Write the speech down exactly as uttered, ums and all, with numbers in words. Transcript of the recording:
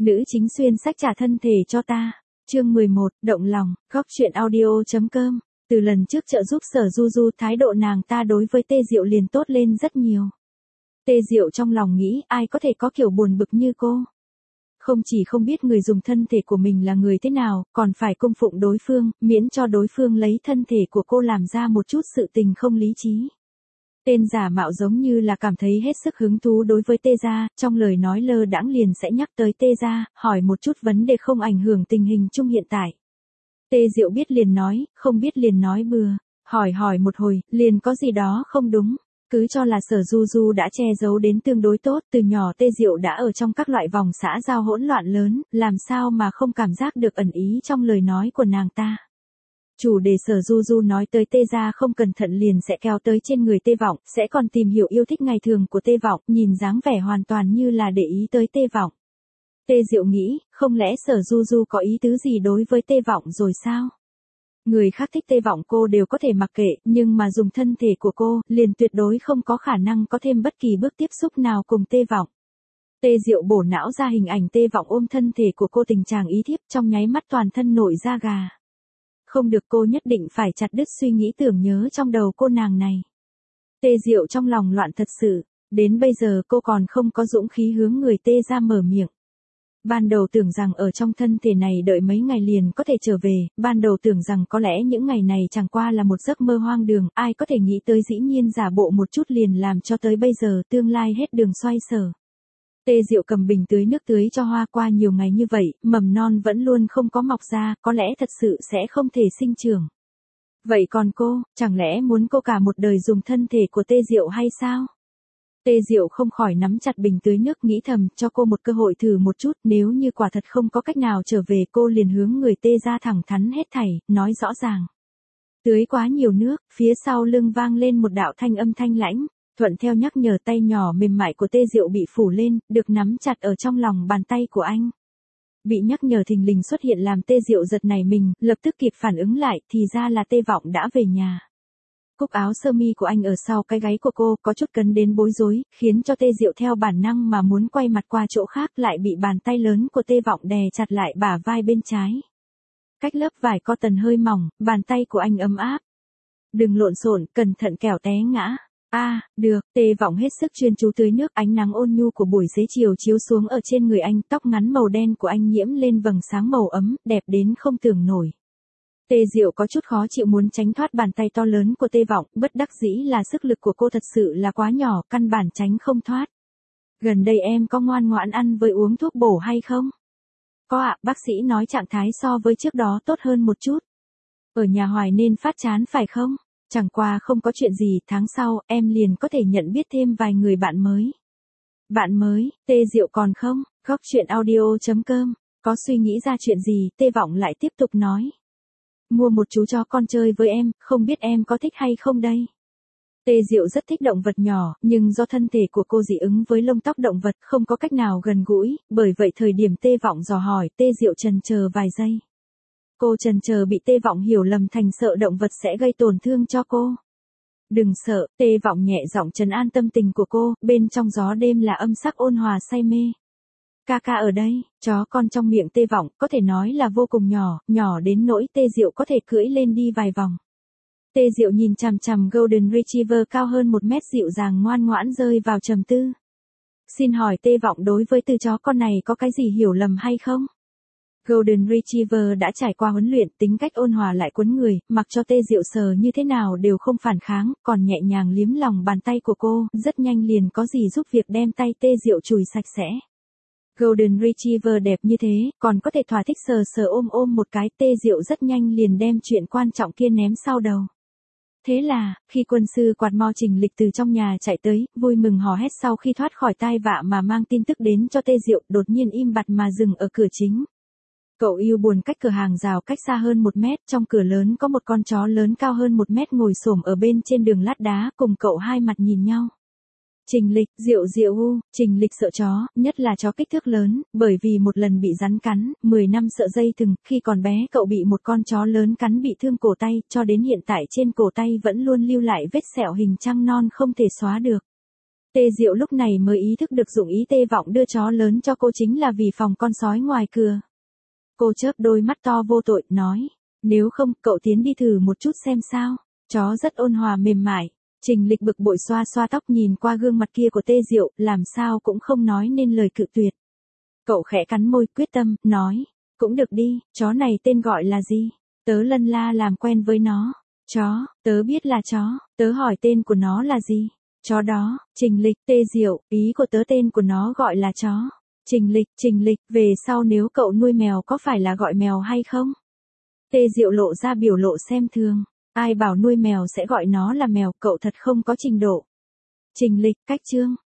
Nữ chính xuyên sách trả thân thể cho ta. Chương mười một, động lòng, góc truyện audio.com. Từ lần trước trợ giúp Sở Du Du, thái độ nàng ta đối với Tê Diệu liền tốt lên rất nhiều. Tê Diệu trong lòng nghĩ ai có thể có kiểu buồn bực như cô. Không chỉ không biết người dùng thân thể của mình là người thế nào, còn phải cung phụng đối phương, miễn cho đối phương lấy thân thể của cô làm ra một chút sự tình không lý trí. Tên giả mạo giống như là cảm thấy hết sức hứng thú đối với Tê gia, trong lời nói lơ đãng liền sẽ nhắc tới Tê gia, hỏi một chút vấn đề không ảnh hưởng tình hình chung hiện tại. Tê Diệu biết liền nói, không biết liền nói bừa, hỏi hỏi một hồi, liền có gì đó không đúng. Cứ cho là Sở Du Du đã che giấu đến tương đối tốt, từ nhỏ Tê Diệu đã ở trong các loại vòng xã giao hỗn loạn lớn, làm sao mà không cảm giác được ẩn ý trong lời nói của nàng ta. Chủ đề Sở Du Du nói tới Tê gia không cẩn thận liền sẽ kéo tới trên người Tê Vọng, sẽ còn tìm hiểu yêu thích ngày thường của Tê Vọng, nhìn dáng vẻ hoàn toàn như là để ý tới Tê Vọng. Tê Diệu nghĩ, không lẽ Sở Du Du có ý tứ gì đối với Tê Vọng rồi sao? Người khác thích Tê Vọng cô đều có thể mặc kệ, nhưng mà dùng thân thể của cô, liền tuyệt đối không có khả năng có thêm bất kỳ bước tiếp xúc nào cùng Tê Vọng. Tê Diệu bổ não ra hình ảnh Tê Vọng ôm thân thể của cô tình trạng ý thiếp, trong nháy mắt toàn thân nổi da gà. Không được, cô nhất định phải chặt đứt suy nghĩ tưởng nhớ trong đầu cô nàng này. Tê Diệu trong lòng loạn thật sự, đến bây giờ cô còn không có dũng khí hướng người Tê gia mở miệng. Ban đầu tưởng rằng ở trong thân thể này đợi mấy ngày liền có thể trở về, ban đầu tưởng rằng có lẽ những ngày này chẳng qua là một giấc mơ hoang đường, ai có thể nghĩ tới dĩ nhiên giả bộ một chút liền làm cho tới bây giờ tương lai hết đường xoay sở. Tê Diệu cầm bình tưới nước tưới cho hoa qua nhiều ngày như vậy, mầm non vẫn luôn không có mọc ra, có lẽ thật sự sẽ không thể sinh trưởng. Vậy còn cô, chẳng lẽ muốn cô cả một đời dùng thân thể của Tê Diệu hay sao? Tê Diệu không khỏi nắm chặt bình tưới nước, nghĩ thầm, cho cô một cơ hội thử một chút, nếu như quả thật không có cách nào trở về cô liền hướng người Tê gia thẳng thắn hết thảy, nói rõ ràng. Tưới quá nhiều nước, phía sau lưng vang lên một đạo thanh âm thanh lãnh, thuận theo nhắc nhở tay nhỏ mềm mại của Tê Diệu bị phủ lên, được nắm chặt ở trong lòng bàn tay của anh. Bị nhắc nhở thình lình xuất hiện làm Tê Diệu giật nảy mình, lập tức kịp phản ứng lại, thì ra là Tê Vọng đã về nhà. Cúc áo sơ mi của anh ở sau cái gáy của cô có chút cấn đến bối rối, khiến cho Tê Diệu theo bản năng mà muốn quay mặt qua chỗ khác, lại bị bàn tay lớn của Tê Vọng đè chặt lại bả vai bên trái. Cách lớp vải cotton hơi mỏng, bàn tay của anh ấm áp. Đừng lộn xộn, cẩn thận kẻo té ngã. A, à, được, Tê Vọng hết sức chuyên chú tưới nước, ánh nắng ôn nhu của buổi xế chiều chiếu xuống ở trên người anh, tóc ngắn màu đen của anh nhiễm lên vầng sáng màu ấm, đẹp đến không tưởng nổi. Tê Diệu có chút khó chịu muốn tránh thoát bàn tay to lớn của Tê Vọng, bất đắc dĩ là sức lực của cô thật sự là quá nhỏ, căn bản tránh không thoát. Gần đây em có ngoan ngoãn ăn với uống thuốc bổ hay không? Có ạ, bác sĩ nói trạng thái so với trước đó tốt hơn một chút. Ở nhà hoài nên phát chán phải không? Chẳng qua không có chuyện gì, tháng sau, em liền có thể nhận biết thêm vài người bạn mới. Bạn mới, Tê Diệu còn không? Góc truyện audio.com, có suy nghĩ ra chuyện gì, Tê Vọng lại tiếp tục nói. Mua một chú chó con chơi với em, không biết em có thích hay không đây? Tê Diệu rất thích động vật nhỏ, nhưng do thân thể của cô dị ứng với lông tóc động vật, không có cách nào gần gũi, bởi vậy thời điểm Tê Vọng dò hỏi, Tê Diệu chần chờ vài giây. Cô chần chờ bị Tê Vọng hiểu lầm thành sợ động vật sẽ gây tổn thương cho cô. Đừng sợ, Tê Vọng nhẹ giọng trấn an tâm tình của cô, bên trong gió đêm là âm sắc ôn hòa say mê. Ca ca ở đây, chó con trong miệng Tê Vọng có thể nói là vô cùng nhỏ, nhỏ đến nỗi Tê Diệu có thể cưỡi lên đi vài vòng. Tê Diệu nhìn chằm chằm Golden Retriever cao hơn một mét dịu dàng ngoan ngoãn rơi vào trầm tư. Xin hỏi Tê Vọng đối với từ chó con này có cái gì hiểu lầm hay không? Golden Retriever đã trải qua huấn luyện, tính cách ôn hòa lại quấn người, mặc cho Tê Diệu sờ như thế nào đều không phản kháng, còn nhẹ nhàng liếm lòng bàn tay của cô, rất nhanh liền có gì giúp việc đem tay Tê Diệu chùi sạch sẽ. Golden Retriever đẹp như thế, còn có thể thỏa thích sờ sờ ôm ôm một cái, Tê Diệu rất nhanh liền đem chuyện quan trọng kia ném sau đầu. Thế là, khi quân sư quạt mo Trình Lịch từ trong nhà chạy tới, vui mừng hò hét sau khi thoát khỏi tai vạ mà mang tin tức đến cho Tê Diệu, đột nhiên im bặt mà dừng ở cửa chính. Cậu yêu buồn cách cửa hàng rào cách xa hơn một mét, trong cửa lớn có một con chó lớn cao hơn một mét ngồi xổm ở bên trên đường lát đá, cùng cậu hai mặt nhìn nhau. Trình Lịch, Diệu Diệu u, Trình Lịch sợ chó, nhất là chó kích thước lớn, bởi vì một lần bị rắn cắn, mười năm sợ dây thừng, khi còn bé cậu bị một con chó lớn cắn bị thương cổ tay, cho đến hiện tại trên cổ tay vẫn luôn lưu lại vết sẹo hình trăng non không thể xóa được. Tê Diệu lúc này mới ý thức được dụng ý Tê Vọng đưa chó lớn cho cô chính là vì phòng con sói ngoài cửa. Cô chớp đôi mắt to vô tội, nói, nếu không, cậu tiến đi thử một chút xem sao. Chó rất ôn hòa mềm mại. Trình Lịch bực bội xoa xoa tóc nhìn qua gương mặt kia của Tê Diệu, làm sao cũng không nói nên lời cự tuyệt. Cậu khẽ cắn môi quyết tâm, nói, cũng được đi, chó này tên gọi là gì? Tớ lân la làm quen với nó. Chó, tớ biết là chó, tớ hỏi tên của nó là gì? Chó đó, Trình Lịch, Tê Diệu, ý của tớ tên của nó gọi là chó. Trình Lịch, Trình Lịch, về sau nếu cậu nuôi mèo có phải là gọi mèo hay không? Tê Diệu lộ ra biểu lộ xem thường. Ai bảo nuôi mèo sẽ gọi nó là mèo, cậu thật không có trình độ. Trình Lịch, cách chương.